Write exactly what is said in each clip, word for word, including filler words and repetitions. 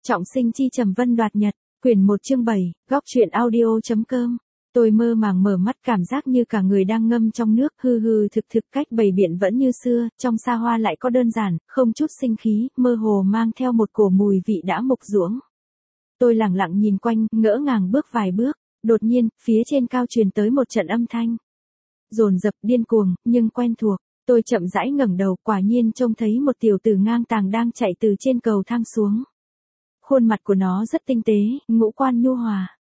Trọng sinh chi trầm vân đoạt nhật, quyển một chương bảy, góc truyện audio.com. Tôi mơ màng mở mắt cảm giác như cả người đang ngâm trong nước, hư hư thực thực cách bày biện vẫn như xưa, trong xa hoa lại có đơn giản, không chút sinh khí, mơ hồ mang theo một cổ mùi vị đã mục ruỗng. Tôi lặng lặng nhìn quanh, ngỡ ngàng bước vài bước, đột nhiên, phía trên cao truyền tới một trận âm thanh. Dồn dập điên cuồng, nhưng quen thuộc, tôi chậm rãi ngẩng đầu, quả nhiên trông thấy một tiểu tử ngang tàng đang chạy từ trên cầu thang xuống. Khuôn mặt của nó rất tinh tế, ngũ quan nhu hòa.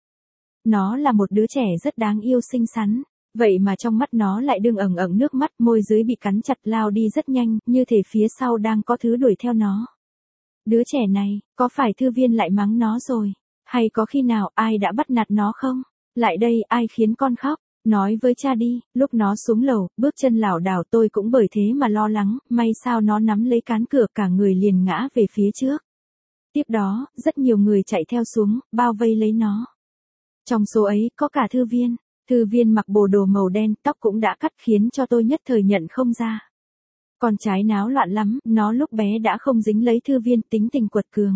Nó là một đứa trẻ rất đáng yêu xinh xắn, vậy mà trong mắt nó lại đương ẩn ẩn nước mắt, môi dưới bị cắn chặt lao đi rất nhanh, như thể phía sau đang có thứ đuổi theo nó. Đứa trẻ này, có phải thư viên lại mắng nó rồi? Hay có khi nào ai đã bắt nạt nó không? Lại đây, ai khiến con khóc? Nói với cha đi. Lúc nó xuống lầu, bước chân lảo đảo, tôi cũng bởi thế mà lo lắng, may sao nó nắm lấy cán cửa, cả người liền ngã về phía trước. Tiếp đó, rất nhiều người chạy theo xuống, bao vây lấy nó. Trong số ấy, có cả thư viên. Thư viên mặc bộ đồ màu đen, tóc cũng đã cắt khiến cho tôi nhất thời nhận không ra. Con trái náo loạn lắm, nó lúc bé đã không dính lấy thư viên, tính tình quật cường.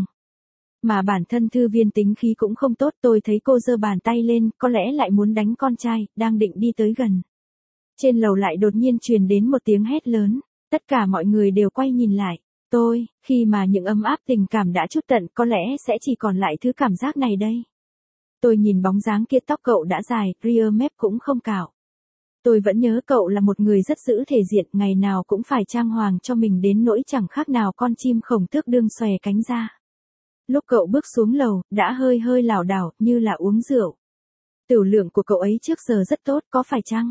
Mà bản thân thư viên tính khí cũng không tốt, tôi thấy cô giơ bàn tay lên, có lẽ lại muốn đánh con trai, đang định đi tới gần. Trên lầu lại đột nhiên truyền đến một tiếng hét lớn, tất cả mọi người đều quay nhìn lại. Tôi, khi mà những ấm áp tình cảm đã trút tận, có lẽ sẽ chỉ còn lại thứ cảm giác này đây. Tôi nhìn bóng dáng kia, tóc cậu đã dài, rear mép cũng không cạo. Tôi vẫn nhớ cậu là một người rất giữ thể diện, ngày nào cũng phải trang hoàng cho mình đến nỗi chẳng khác nào con chim khổng tước đương xòe cánh ra. Lúc cậu bước xuống lầu, đã hơi hơi lảo đảo, như là uống rượu. Tửu lượng của cậu ấy trước giờ rất tốt, có phải chăng?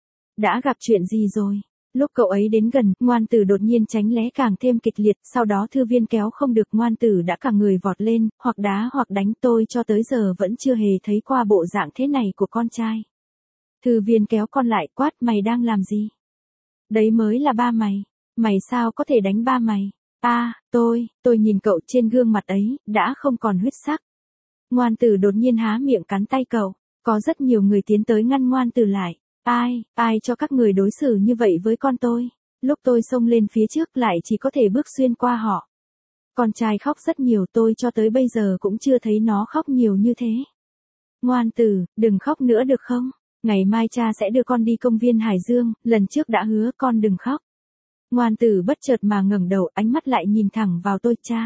Đã gặp chuyện gì rồi? Lúc cậu ấy đến gần, Ngoan Tử đột nhiên tránh né càng thêm kịch liệt, sau đó thư viên kéo không được, Ngoan Tử đã cả người vọt lên, hoặc đá hoặc đánh. Tôi cho tới giờ vẫn chưa hề thấy qua bộ dạng thế này của con trai. Thư viên kéo con lại, quát, mày đang làm gì? Đấy mới là ba mày. Mày sao có thể đánh ba mày? À, tôi, tôi nhìn cậu, trên gương mặt ấy, đã không còn huyết sắc. Ngoan Tử đột nhiên há miệng cắn tay cậu, có rất nhiều người tiến tới ngăn Ngoan Tử lại. Ai, ai cho các người đối xử như vậy với con tôi? Lúc tôi xông lên phía trước lại chỉ có thể bước xuyên qua họ. Con trai khóc rất nhiều, tôi cho tới bây giờ cũng chưa thấy nó khóc nhiều như thế. Ngoan Tử, đừng khóc nữa được không? Ngày mai cha sẽ đưa con đi công viên Hải Dương, lần trước đã hứa con đừng khóc. Ngoan Tử bất chợt mà ngẩng đầu, ánh mắt lại nhìn thẳng vào tôi, cha.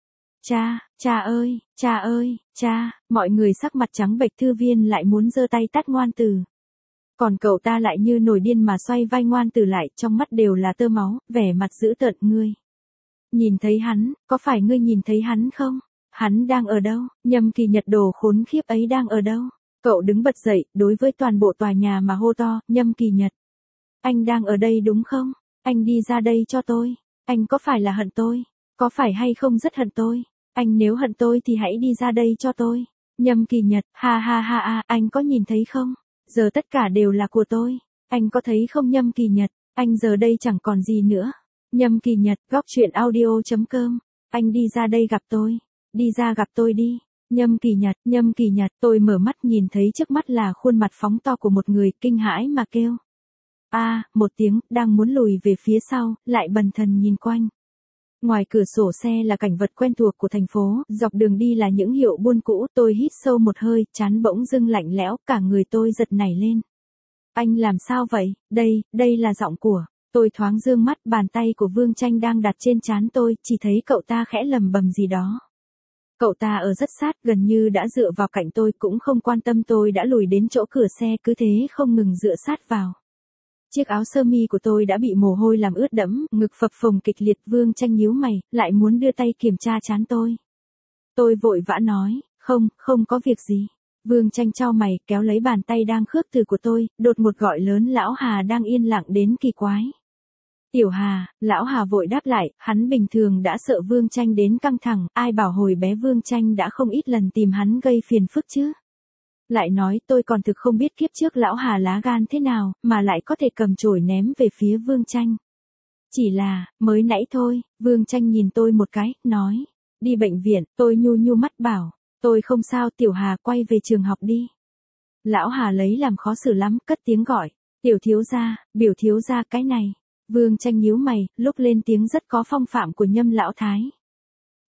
Cha, cha ơi, cha ơi, cha, mọi người sắc mặt trắng bệch, thư viên lại muốn giơ tay tát Ngoan Tử. Còn cậu ta lại như nổi điên mà xoay vai Ngoan Tử lại, trong mắt đều là tơ máu, vẻ mặt dữ tợn. Ngươi nhìn thấy hắn, có phải ngươi nhìn thấy hắn không? Hắn đang ở đâu? Nhâm Kỳ Nhật đồ khốn khiếp ấy đang ở đâu? Cậu đứng bật dậy, đối với toàn bộ tòa nhà mà hô to, Nhâm Kỳ Nhật. Anh đang ở đây đúng không? Anh đi ra đây cho tôi. Anh có phải là hận tôi? Có phải hay không rất hận tôi? Anh nếu hận tôi thì hãy đi ra đây cho tôi. Nhâm Kỳ Nhật, ha ha ha ha, anh có nhìn thấy không? Giờ tất cả đều là của tôi. Anh có thấy không Nhâm Kỳ Nhật? Anh giờ đây chẳng còn gì nữa. Nhâm Kỳ Nhật, góc truyện audio.com. Anh đi ra đây gặp tôi. Đi ra gặp tôi đi. Nhâm Kỳ Nhật, Nhâm Kỳ Nhật, tôi mở mắt nhìn thấy trước mắt là khuôn mặt phóng to của một người, kinh hãi mà kêu. A, à, một tiếng, đang muốn lùi về phía sau, lại bần thần nhìn quanh. Ngoài cửa sổ xe là cảnh vật quen thuộc của thành phố, dọc đường đi là những hiệu buôn cũ, tôi hít sâu một hơi, trán bỗng dưng lạnh lẽo, cả người tôi giật nảy lên. Anh làm sao vậy? Đây, đây là giọng của, tôi thoáng dương mắt, bàn tay của Vương Tranh đang đặt trên trán tôi, chỉ thấy cậu ta khẽ lầm bầm gì đó. Cậu ta ở rất sát, gần như đã dựa vào cạnh tôi, cũng không quan tâm tôi đã lùi đến chỗ cửa xe, cứ thế không ngừng dựa sát vào. Chiếc áo sơ mi của tôi đã bị mồ hôi làm ướt đẫm, ngực phập phồng kịch liệt. Vương Tranh nhíu mày, lại muốn đưa tay kiểm tra trán tôi. Tôi vội vã nói, không, không có việc gì. Vương Tranh chau mày, kéo lấy bàn tay đang khước từ của tôi, đột ngột gọi lớn Lão Hà đang yên lặng đến kỳ quái. Tiểu Hà, Lão Hà vội đáp lại, hắn bình thường đã sợ Vương Tranh đến căng thẳng, ai bảo hồi bé Vương Tranh đã không ít lần tìm hắn gây phiền phức chứ. Lại nói, tôi còn thực không biết kiếp trước Lão Hà lá gan thế nào, mà lại có thể cầm chổi ném về phía Vương Tranh. Chỉ là, mới nãy thôi. Vương Tranh nhìn tôi một cái, nói, đi bệnh viện. Tôi nhu nhu mắt bảo, tôi không sao. Tiểu Hà, quay về trường học đi. Lão Hà lấy làm khó xử lắm, cất tiếng gọi, tiểu thiếu gia, biểu thiếu gia cái này. Vương Tranh nhíu mày, lúc lên tiếng rất có phong phạm của Nhâm lão thái.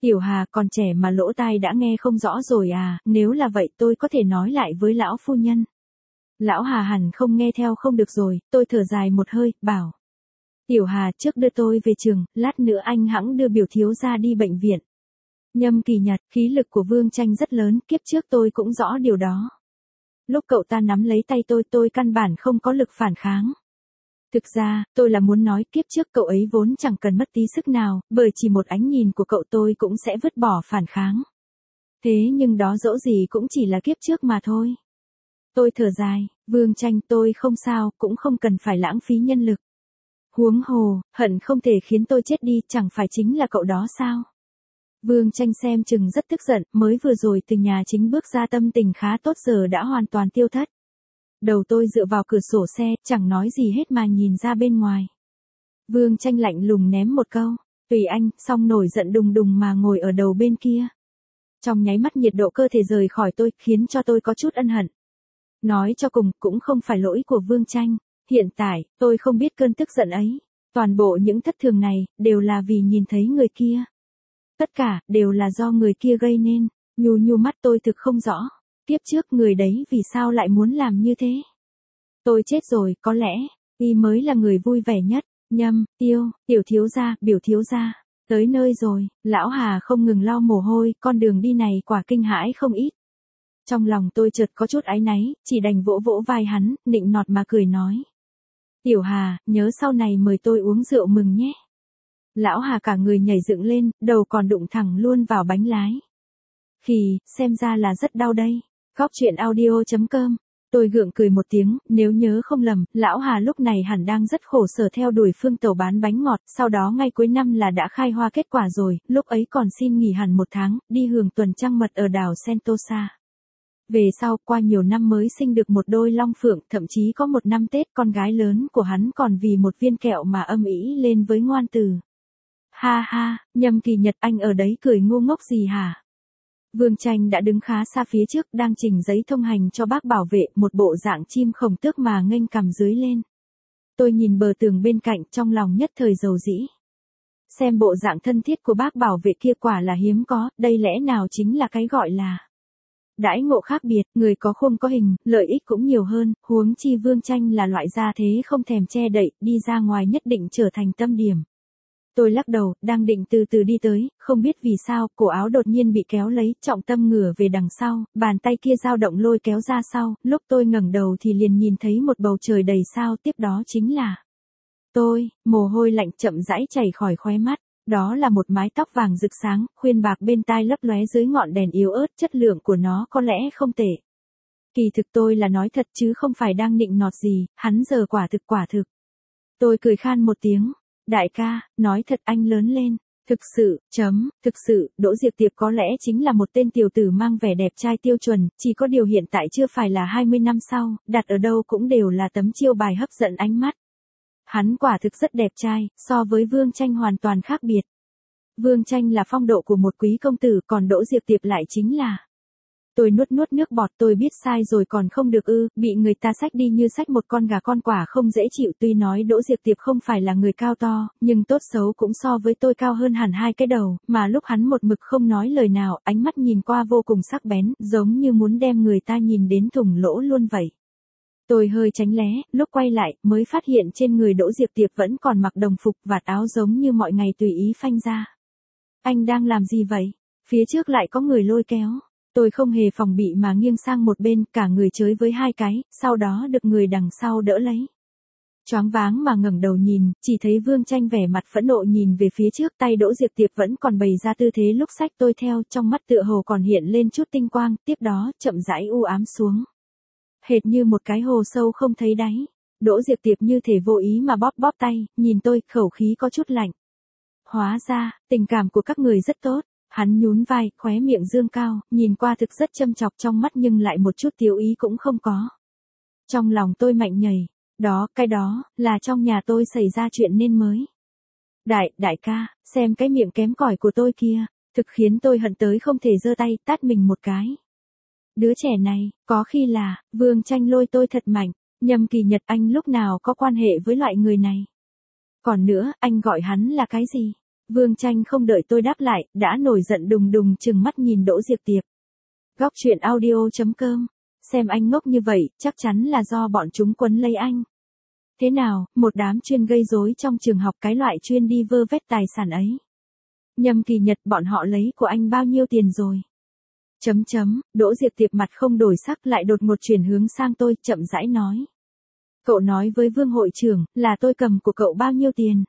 Tiểu Hà còn trẻ mà lỗ tai đã nghe không rõ rồi à, nếu là vậy tôi có thể nói lại với lão phu nhân. Lão Hà hẳn không nghe theo không được rồi, tôi thở dài một hơi, bảo. Tiểu Hà trước đưa tôi về trường, lát nữa anh hẵng đưa biểu thiếu gia đi bệnh viện. Nhâm Kỳ Nhật, khí lực của Vương Tranh rất lớn, kiếp trước tôi cũng rõ điều đó. Lúc cậu ta nắm lấy tay tôi tôi căn bản không có lực phản kháng. Thực ra, tôi là muốn nói kiếp trước cậu ấy vốn chẳng cần mất tí sức nào, bởi chỉ một ánh nhìn của cậu tôi cũng sẽ vứt bỏ phản kháng. Thế nhưng đó dẫu gì cũng chỉ là kiếp trước mà thôi. Tôi thở dài, Vương Tranh tôi không sao, cũng không cần phải lãng phí nhân lực. Huống hồ, hận không thể khiến tôi chết đi, chẳng phải chính là cậu đó sao? Vương Tranh xem chừng rất tức giận, mới vừa rồi từ nhà chính bước ra tâm tình khá tốt giờ đã hoàn toàn tiêu thất. Đầu tôi dựa vào cửa sổ xe, chẳng nói gì hết mà nhìn ra bên ngoài. Vương Tranh lạnh lùng ném một câu, tùy anh, xong nổi giận đùng đùng mà ngồi ở đầu bên kia. Trong nháy mắt nhiệt độ cơ thể rời khỏi tôi, khiến cho tôi có chút ân hận. Nói cho cùng, cũng không phải lỗi của Vương Tranh. Hiện tại, tôi không biết cơn tức giận ấy. Toàn bộ những thất thường này, đều là vì nhìn thấy người kia. Tất cả, đều là do người kia gây nên. Nhu nhu mắt tôi thực không rõ. Tiếp trước người đấy vì sao lại muốn làm như thế? Tôi chết rồi, có lẽ, y mới là người vui vẻ nhất. Nhâm, Tiêu, tiểu thiếu gia, biểu thiếu gia. Tới nơi rồi, lão Hà không ngừng lau mồ hôi, con đường đi này quả kinh hãi không ít. Trong lòng tôi chợt có chút áy náy, chỉ đành vỗ vỗ vai hắn, nịnh nọt mà cười nói. Tiểu Hà, nhớ sau này mời tôi uống rượu mừng nhé. Lão Hà cả người nhảy dựng lên, đầu còn đụng thẳng luôn vào bánh lái. Khì, xem ra là rất đau đây. Góc truyện audio chấm com. Tôi gượng cười một tiếng, nếu nhớ không lầm, lão Hà lúc này hẳn đang rất khổ sở theo đuổi Phương Tẩu bán bánh ngọt, sau đó ngay cuối năm là đã khai hoa kết quả rồi, lúc ấy còn xin nghỉ hẳn một tháng, đi hưởng tuần trăng mật ở đảo Sentosa. Về sau, qua nhiều năm mới sinh được một đôi long phượng, thậm chí có một năm Tết con gái lớn của hắn còn vì một viên kẹo mà âm ĩ lên với ngoan từ. Ha ha, Nhâm Kỳ Nhật anh ở đấy cười ngu ngốc gì hả? Vương Tranh đã đứng khá xa phía trước, đang trình giấy thông hành cho bác bảo vệ, một bộ dạng chim khổng tước mà nghênh cằm dưới lên. Tôi nhìn bờ tường bên cạnh, trong lòng nhất thời dầu dĩ. Xem bộ dạng thân thiết của bác bảo vệ kia quả là hiếm có, đây lẽ nào chính là cái gọi là đãi ngộ khác biệt, người có khung có hình, lợi ích cũng nhiều hơn, huống chi Vương Tranh là loại gia thế không thèm che đậy, đi ra ngoài nhất định trở thành tâm điểm. Tôi lắc đầu, đang định từ từ đi tới, không biết vì sao, cổ áo đột nhiên bị kéo lấy, trọng tâm ngửa về đằng sau, bàn tay kia dao động lôi kéo ra sau, lúc tôi ngẩng đầu thì liền nhìn thấy một bầu trời đầy sao, tiếp đó chính là tôi, mồ hôi lạnh chậm rãi chảy khỏi khóe mắt, đó là một mái tóc vàng rực sáng, khuyên bạc bên tai lấp lóe dưới ngọn đèn yếu ớt, chất lượng của nó có lẽ không tệ. Kỳ thực tôi là nói thật chứ không phải đang nịnh nọt gì, hắn giờ quả thực quả thực. Tôi cười khan một tiếng. Đại ca, nói thật anh lớn lên, thực sự, chấm, thực sự, Đỗ Diệp Tiệp có lẽ chính là một tên tiểu tử mang vẻ đẹp trai tiêu chuẩn, chỉ có điều hiện tại chưa phải là hai mươi năm sau, đặt ở đâu cũng đều là tấm chiêu bài hấp dẫn ánh mắt. Hắn quả thực rất đẹp trai, so với Vương Tranh hoàn toàn khác biệt. Vương Tranh là phong độ của một quý công tử, còn Đỗ Diệp Tiệp lại chính là... Tôi nuốt nuốt nước bọt, tôi biết sai rồi còn không được ư, bị người ta xách đi như xách một con gà con quả không dễ chịu, tuy nói Đỗ Diệp Tiệp không phải là người cao to, nhưng tốt xấu cũng so với tôi cao hơn hẳn hai cái đầu, mà lúc hắn một mực không nói lời nào, ánh mắt nhìn qua vô cùng sắc bén, giống như muốn đem người ta nhìn đến thủng lỗ luôn vậy. Tôi hơi tránh lé, lúc quay lại, mới phát hiện trên người Đỗ Diệp Tiệp vẫn còn mặc đồng phục vạt áo giống như mọi ngày tùy ý phanh ra. Anh đang làm gì vậy? Phía trước lại có người lôi kéo. Tôi không hề phòng bị mà nghiêng sang một bên, cả người chới với hai cái, sau đó được người đằng sau đỡ lấy. Choáng váng mà ngẩng đầu nhìn, chỉ thấy Vương Tranh vẻ mặt phẫn nộ nhìn về phía trước, tay Đỗ Diệp Tiệp vẫn còn bày ra tư thế lúc xách tôi theo, trong mắt tựa hồ còn hiện lên chút tinh quang, tiếp đó chậm rãi u ám xuống. Hệt như một cái hồ sâu không thấy đáy. Đỗ Diệp Tiệp như thể vô ý mà bóp bóp tay, nhìn tôi, khẩu khí có chút lạnh. Hóa ra, tình cảm của các người rất tốt. Hắn nhún vai, khóe miệng dương cao, nhìn qua thực rất châm chọc, trong mắt nhưng lại một chút thiếu ý cũng không có. Trong lòng tôi mạnh nhảy, đó, cái đó, là trong nhà tôi xảy ra chuyện nên mới. Đại, đại ca, xem cái miệng kém cỏi của tôi kia, thực khiến tôi hận tới không thể giơ tay, tát mình một cái. Đứa trẻ này, có khi là, Vương Tranh lôi tôi thật mạnh, Nhâm Kỳ Nhật anh lúc nào có quan hệ với loại người này. Còn nữa, anh gọi hắn là cái gì? Vương Tranh không đợi tôi đáp lại, đã nổi giận đùng đùng trừng mắt nhìn Đỗ Diệp Tiệp. Góc truyện audio.com. Xem anh ngốc như vậy, chắc chắn là do bọn chúng quấn lấy anh. Thế nào, một đám chuyên gây rối trong trường học, cái loại chuyên đi vơ vét tài sản ấy. Nhâm Kỳ Nhật, bọn họ lấy của anh bao nhiêu tiền rồi? Chấm chấm, Đỗ Diệp Tiệp mặt không đổi sắc lại đột ngột chuyển hướng sang tôi, chậm rãi nói. Cậu nói với Vương hội trưởng, là tôi cầm của cậu bao nhiêu tiền?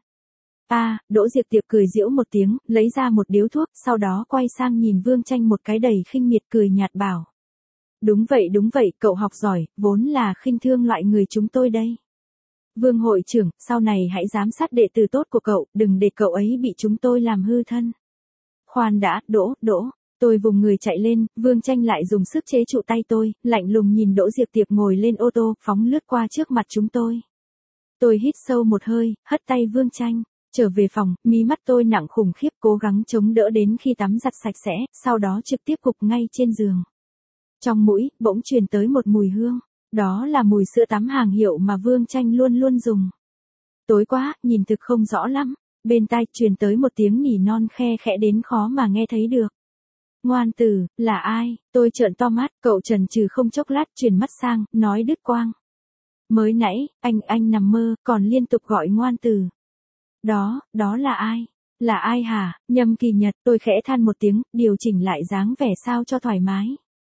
À, Đỗ Diệp Tiệp cười giễu một tiếng, lấy ra một điếu thuốc, sau đó quay sang nhìn Vương Tranh một cái đầy khinh miệt, cười nhạt bảo. Đúng vậy đúng vậy, cậu học giỏi, vốn là khinh thương loại người chúng tôi đây. Vương hội trưởng, sau này hãy giám sát đệ tử tốt của cậu, đừng để cậu ấy bị chúng tôi làm hư thân. Khoan đã, Đỗ, Đỗ. Tôi vùng người chạy lên, Vương Tranh lại dùng sức chế trụ tay tôi, lạnh lùng nhìn Đỗ Diệp Tiệp ngồi lên ô tô, phóng lướt qua trước mặt chúng tôi. Tôi hít sâu một hơi, hất tay Vương Tranh, trở về phòng, mí mắt tôi nặng khủng khiếp, cố gắng chống đỡ đến khi tắm giặt sạch sẽ, sau đó trực tiếp gục ngay trên giường. Trong mũi, bỗng truyền tới một mùi hương, đó là mùi sữa tắm hàng hiệu mà Vương Tranh luôn luôn dùng. Tối quá, nhìn thực không rõ lắm, bên tai truyền tới một tiếng nỉ non khe khẽ đến khó mà nghe thấy được. Ngoan tử, là ai? Tôi trợn to mắt, cậu chần chừ không chốc lát chuyển mắt sang, nói đứt quang. Mới nãy, anh, anh nằm mơ, còn liên tục gọi ngoan tử. Đó, đó là ai? Là ai hả? Nhâm Kỳ Nhật, tôi khẽ than một tiếng, điều chỉnh lại dáng vẻ sao cho thoải mái.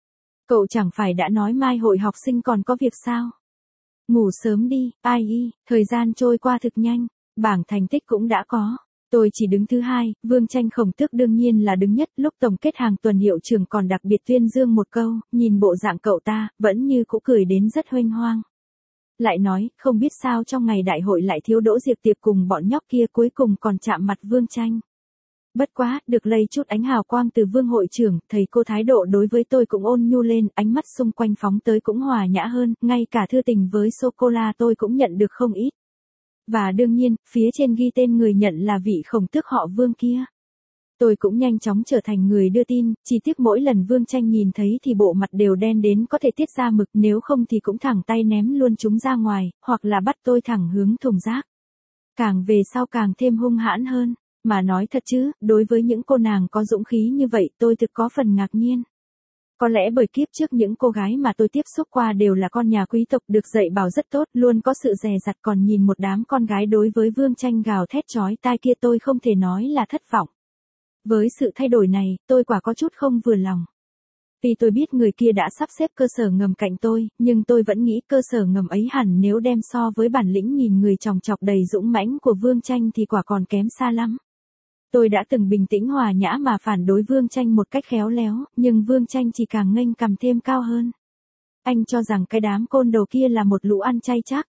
Cậu chẳng phải đã nói mai hội học sinh còn có việc sao? Ngủ sớm đi, ai y, thời gian trôi qua thực nhanh, bảng thành tích cũng đã có. Tôi chỉ đứng thứ hai, Vương Tranh Khổng Tước đương nhiên là đứng nhất, lúc tổng kết hàng tuần hiệu trưởng còn đặc biệt tuyên dương một câu, nhìn bộ dạng cậu ta, vẫn như cũ cười đến rất huênh hoang. Lại nói, không biết sao trong ngày đại hội lại thiếu Đỗ Diệp Tiệp cùng bọn nhóc kia, cuối cùng còn chạm mặt Vương Tranh. Bất quá, được lây chút ánh hào quang từ Vương hội trưởng, thầy cô thái độ đối với tôi cũng ôn nhu lên, ánh mắt xung quanh phóng tới cũng hòa nhã hơn, ngay cả thư tình với sô-cô-la tôi cũng nhận được không ít. Và đương nhiên, phía trên ghi tên người nhận là vị Khổng Tước họ Vương kia. Tôi cũng nhanh chóng trở thành người đưa tin, chỉ tiếc mỗi lần Vương Tranh nhìn thấy thì bộ mặt đều đen đến có thể tiết ra mực, nếu không thì cũng thẳng tay ném luôn chúng ra ngoài, hoặc là bắt tôi thẳng hướng thùng rác. Càng về sau càng thêm hung hãn hơn, mà nói thật chứ, đối với những cô nàng có dũng khí như vậy tôi thực có phần ngạc nhiên. Có lẽ bởi kiếp trước những cô gái mà tôi tiếp xúc qua đều là con nhà quý tộc được dạy bảo rất tốt, luôn có sự dè dặt, còn nhìn một đám con gái đối với Vương Tranh gào thét chói tai kia tôi không thể nói là thất vọng. Với sự thay đổi này, tôi quả có chút không vừa lòng. Vì tôi biết người kia đã sắp xếp cơ sở ngầm cạnh tôi, nhưng tôi vẫn nghĩ cơ sở ngầm ấy hẳn nếu đem so với bản lĩnh nghìn người chòng chọc đầy dũng mãnh của Vương Tranh thì quả còn kém xa lắm. Tôi đã từng bình tĩnh hòa nhã mà phản đối Vương Tranh một cách khéo léo, nhưng Vương Tranh chỉ càng nghênh cầm thêm cao hơn. Anh cho rằng cái đám côn đồ kia là một lũ ăn chay chắc.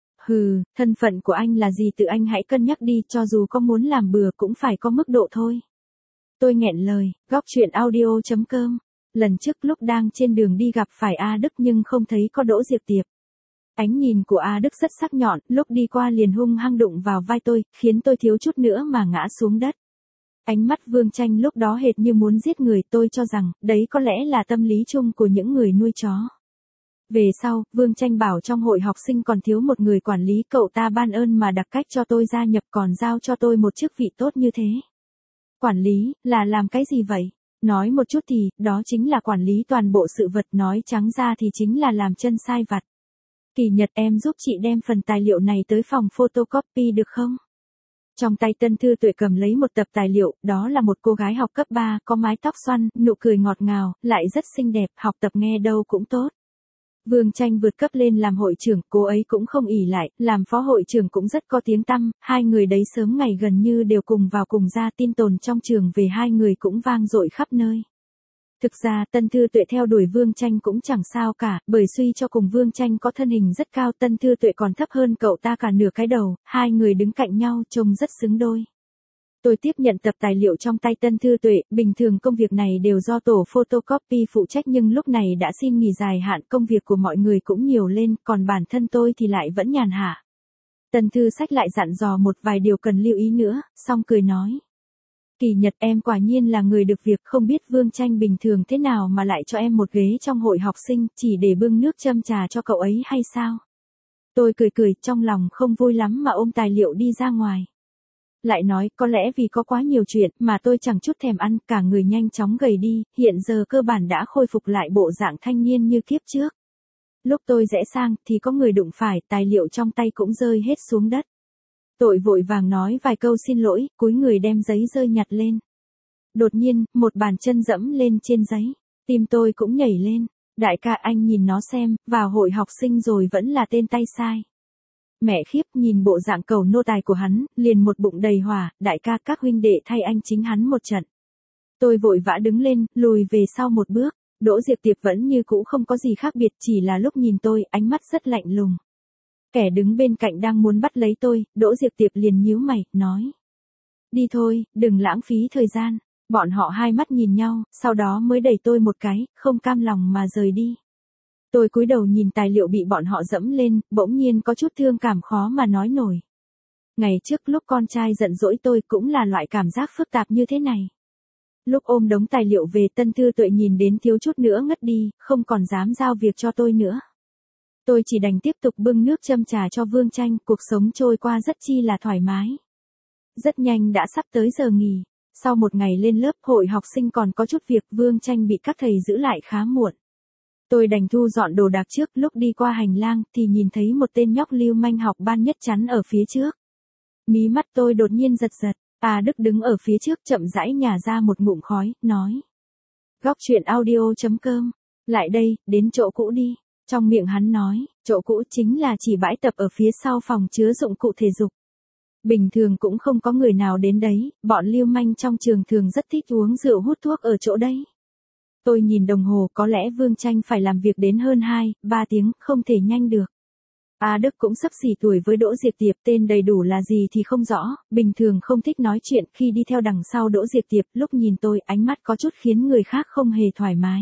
Hừ, thân phận của anh là gì tự anh hãy cân nhắc đi, cho dù có muốn làm bừa cũng phải có mức độ thôi. Tôi nghẹn lời, góc truyện audio.com. Lần trước lúc đang trên đường đi gặp phải A Đức nhưng không thấy có Đỗ Diệp Tiệp. Ánh nhìn của A Đức rất sắc nhọn, lúc đi qua liền hung hăng đụng vào vai tôi, khiến tôi thiếu chút nữa mà ngã xuống đất. Ánh mắt Vương Tranh lúc đó hệt như muốn giết người, tôi cho rằng, đấy có lẽ là tâm lý chung của những người nuôi chó. Về sau, Vương Tranh bảo trong hội học sinh còn thiếu một người quản lý, cậu ta ban ơn mà đặc cách cho tôi gia nhập, còn giao cho tôi một chức vị tốt như thế. Quản lý, là làm cái gì vậy? Nói một chút thì, đó chính là quản lý toàn bộ sự vật, nói trắng ra thì chính là làm chân sai vặt. Kỳ Nhật, em giúp chị đem phần tài liệu này tới phòng photocopy được không? Trong tay Tân Thư Tuệ cầm lấy một tập tài liệu, đó là một cô gái học cấp ba, có mái tóc xoăn, nụ cười ngọt ngào, lại rất xinh đẹp, học tập nghe đâu cũng tốt. Vương Tranh vượt cấp lên làm hội trưởng, cô ấy cũng không ỷ lại, làm phó hội trưởng cũng rất có tiếng tăm, hai người đấy sớm ngày gần như đều cùng vào cùng ra, tin đồn trong trường về hai người cũng vang dội khắp nơi. Thực ra Tân Thư Tuệ theo đuổi Vương Tranh cũng chẳng sao cả, bởi suy cho cùng Vương Tranh có thân hình rất cao, Tân Thư Tuệ còn thấp hơn cậu ta cả nửa cái đầu, hai người đứng cạnh nhau trông rất xứng đôi. Tôi tiếp nhận tập tài liệu trong tay Tân Thư Tuệ, bình thường công việc này đều do tổ photocopy phụ trách nhưng lúc này đã xin nghỉ dài hạn, công việc của mọi người cũng nhiều lên, còn bản thân tôi thì lại vẫn nhàn hạ. Tân Thư Sách lại dặn dò một vài điều cần lưu ý nữa, xong cười nói. Kỳ Nhật, em quả nhiên là người được việc, không biết Vương Tranh bình thường thế nào mà lại cho em một ghế trong hội học sinh, chỉ để bưng nước châm trà cho cậu ấy hay sao? Tôi cười cười, trong lòng không vui lắm mà ôm tài liệu đi ra ngoài. lại nói có lẽ vì có quá nhiều chuyện mà tôi chẳng chút thèm ăn, cả người nhanh chóng gầy đi, hiện giờ cơ bản đã khôi phục lại bộ dạng thanh niên như kiếp trước. Lúc tôi rẽ sang thì có người đụng phải, tài liệu trong tay cũng rơi hết xuống đất. Tôi vội vàng nói vài câu xin lỗi, cúi người đem giấy rơi nhặt lên. Đột nhiên, một bàn chân dẫm lên trên giấy, tim tôi cũng nhảy lên. Đại ca, anh nhìn nó xem, vào hội học sinh rồi vẫn là tên tay sai. Mẹ khiếp, nhìn bộ dạng cầu nô tài của hắn, liền một bụng đầy hỏa. Đại ca, các huynh đệ thay anh chính hắn một trận. Tôi vội vã đứng lên, lùi về sau một bước. Đỗ Diệp Tiệp vẫn như cũ không có gì khác biệt, chỉ là lúc nhìn tôi, ánh mắt rất lạnh lùng. Kẻ đứng bên cạnh đang muốn bắt lấy tôi, Đỗ Diệp Tiệp liền nhíu mày, nói. Đi thôi, đừng lãng phí thời gian. Bọn họ hai mắt nhìn nhau, sau đó mới đẩy tôi một cái, không cam lòng mà rời đi. Tôi cúi đầu nhìn tài liệu bị bọn họ dẫm lên, bỗng nhiên có chút thương cảm khó mà nói nổi. Ngày trước lúc con trai giận dỗi tôi cũng là loại cảm giác phức tạp như thế này. Lúc ôm đống tài liệu về, Tân Thư Tuệ nhìn đến thiếu chút nữa ngất đi, không còn dám giao việc cho tôi nữa. Tôi chỉ đành tiếp tục bưng nước châm trà cho Vương Tranh, cuộc sống trôi qua rất chi là thoải mái. Rất nhanh đã sắp tới giờ nghỉ. Sau một ngày lên lớp, hội học sinh còn có chút việc, Vương Tranh bị các thầy giữ lại khá muộn. Tôi đành thu dọn đồ đạc trước, lúc đi qua hành lang thì nhìn thấy một tên nhóc lưu manh học ban nhất chắn ở phía trước. Mí mắt tôi đột nhiên giật giật, A Đức đứng ở phía trước chậm rãi nhả ra một ngụm khói, nói. Góc truyện audio chấm com, lại đây, đến chỗ cũ đi. Trong miệng hắn nói, chỗ cũ chính là chỉ bãi tập ở phía sau phòng chứa dụng cụ thể dục. Bình thường cũng không có người nào đến đấy, bọn lưu manh trong trường thường rất thích uống rượu hút thuốc ở chỗ đấy. Tôi nhìn đồng hồ, có lẽ Vương Tranh phải làm việc đến hơn hai, ba tiếng, không thể nhanh được. A Đức cũng xấp xỉ tuổi với Đỗ Diệp Tiệp, tên đầy đủ là gì thì không rõ, bình thường không thích nói chuyện, khi đi theo đằng sau Đỗ Diệp Tiệp, lúc nhìn tôi ánh mắt có chút khiến người khác không hề thoải mái.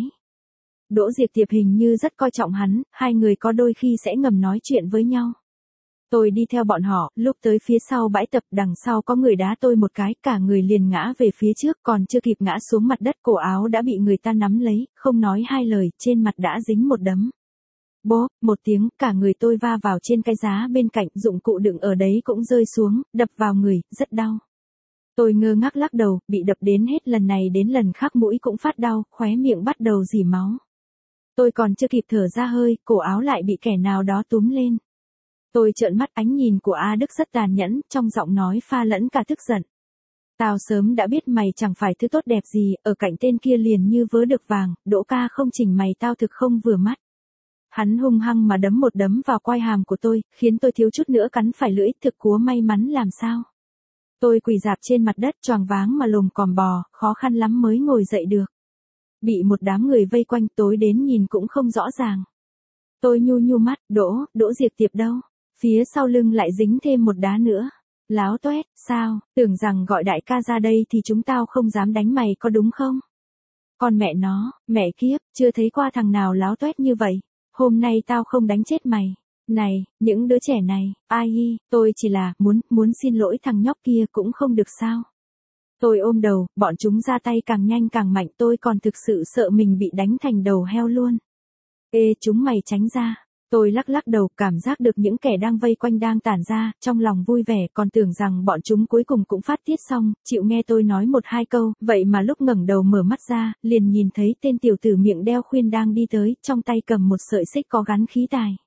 Đỗ Diệp Tiệp hình như rất coi trọng hắn, hai người có đôi khi sẽ ngầm nói chuyện với nhau. Tôi đi theo bọn họ, lúc tới phía sau bãi tập, đằng sau có người đá tôi một cái, cả người liền ngã về phía trước, còn chưa kịp ngã xuống mặt đất, cổ áo đã bị người ta nắm lấy, không nói hai lời, trên mặt đã dính một đấm. Bốp, một tiếng, cả người tôi va vào trên cái giá bên cạnh, dụng cụ đựng ở đấy cũng rơi xuống, đập vào người, rất đau. Tôi ngơ ngác lắc đầu, bị đập đến hết lần này đến lần khác mũi cũng phát đau, khóe miệng bắt đầu rỉ máu. Tôi còn chưa kịp thở ra hơi, cổ áo lại bị kẻ nào đó túm lên. Tôi trợn mắt, ánh nhìn của A Đức rất tàn nhẫn, trong giọng nói pha lẫn cả tức giận. Tao sớm đã biết mày chẳng phải thứ tốt đẹp gì, ở cạnh tên kia liền như vớ được vàng, Đỗ ca không chỉnh mày tao thực không vừa mắt. Hắn hung hăng mà đấm một đấm vào quai hàm của tôi, khiến tôi thiếu chút nữa cắn phải lưỡi, thực cúa may mắn làm sao. Tôi quỳ rạp trên mặt đất choàng váng mà lồm còm bò, khó khăn lắm mới ngồi dậy được. Bị một đám người vây quanh, tối đến nhìn cũng không rõ ràng. Tôi nhu nhu mắt, Đỗ, Đỗ Diệp Tiệp đâu? Phía sau lưng lại dính thêm một đá nữa. Láo toét, sao, tưởng rằng gọi đại ca ra đây thì chúng tao không dám đánh mày có đúng không? Còn mẹ nó, mẹ kiếp, chưa thấy qua thằng nào láo toét như vậy. Hôm nay tao không đánh chết mày. Này, những đứa trẻ này, ai hi, tôi chỉ là, muốn, muốn xin lỗi thằng nhóc kia cũng không được sao. Tôi ôm đầu, bọn chúng ra tay càng nhanh càng mạnh, tôi còn thực sự sợ mình bị đánh thành đầu heo luôn. Ê, chúng mày tránh ra. Tôi lắc lắc đầu, cảm giác được những kẻ đang vây quanh đang tản ra, trong lòng vui vẻ, còn tưởng rằng bọn chúng cuối cùng cũng phát tiết xong, chịu nghe tôi nói một hai câu, vậy mà lúc ngẩng đầu mở mắt ra, liền nhìn thấy tên tiểu tử miệng đeo khuyên đang đi tới, trong tay cầm một sợi xích có gắn khí tài.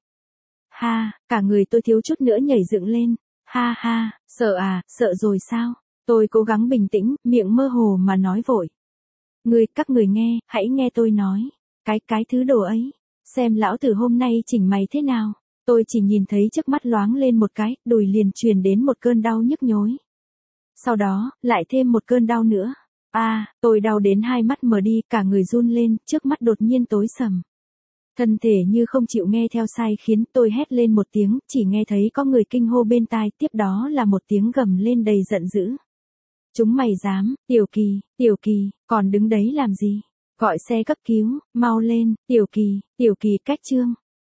Ha, cả người tôi thiếu chút nữa nhảy dựng lên. Ha ha, sợ à, sợ rồi sao? Tôi cố gắng bình tĩnh, miệng mơ hồ mà nói vội. Người, các người nghe, hãy nghe tôi nói. Cái, cái thứ đồ ấy. Xem lão tử hôm nay chỉnh mày thế nào. Tôi chỉ nhìn thấy trước mắt loáng lên một cái, đùi liền truyền đến một cơn đau nhức nhối. Sau đó, lại thêm một cơn đau nữa. À, tôi đau đến hai mắt mở đi, cả người run lên, trước mắt đột nhiên tối sầm. Thân thể như không chịu nghe theo sai khiến tôi hét lên một tiếng, chỉ nghe thấy có người kinh hô bên tai, tiếp đó là một tiếng gầm lên đầy giận dữ. Chúng mày dám, Tiểu Kỳ, Tiểu Kỳ, còn đứng đấy làm gì? Gọi xe cấp cứu, mau lên, Tiểu Kỳ, Tiểu Kỳ cách trương.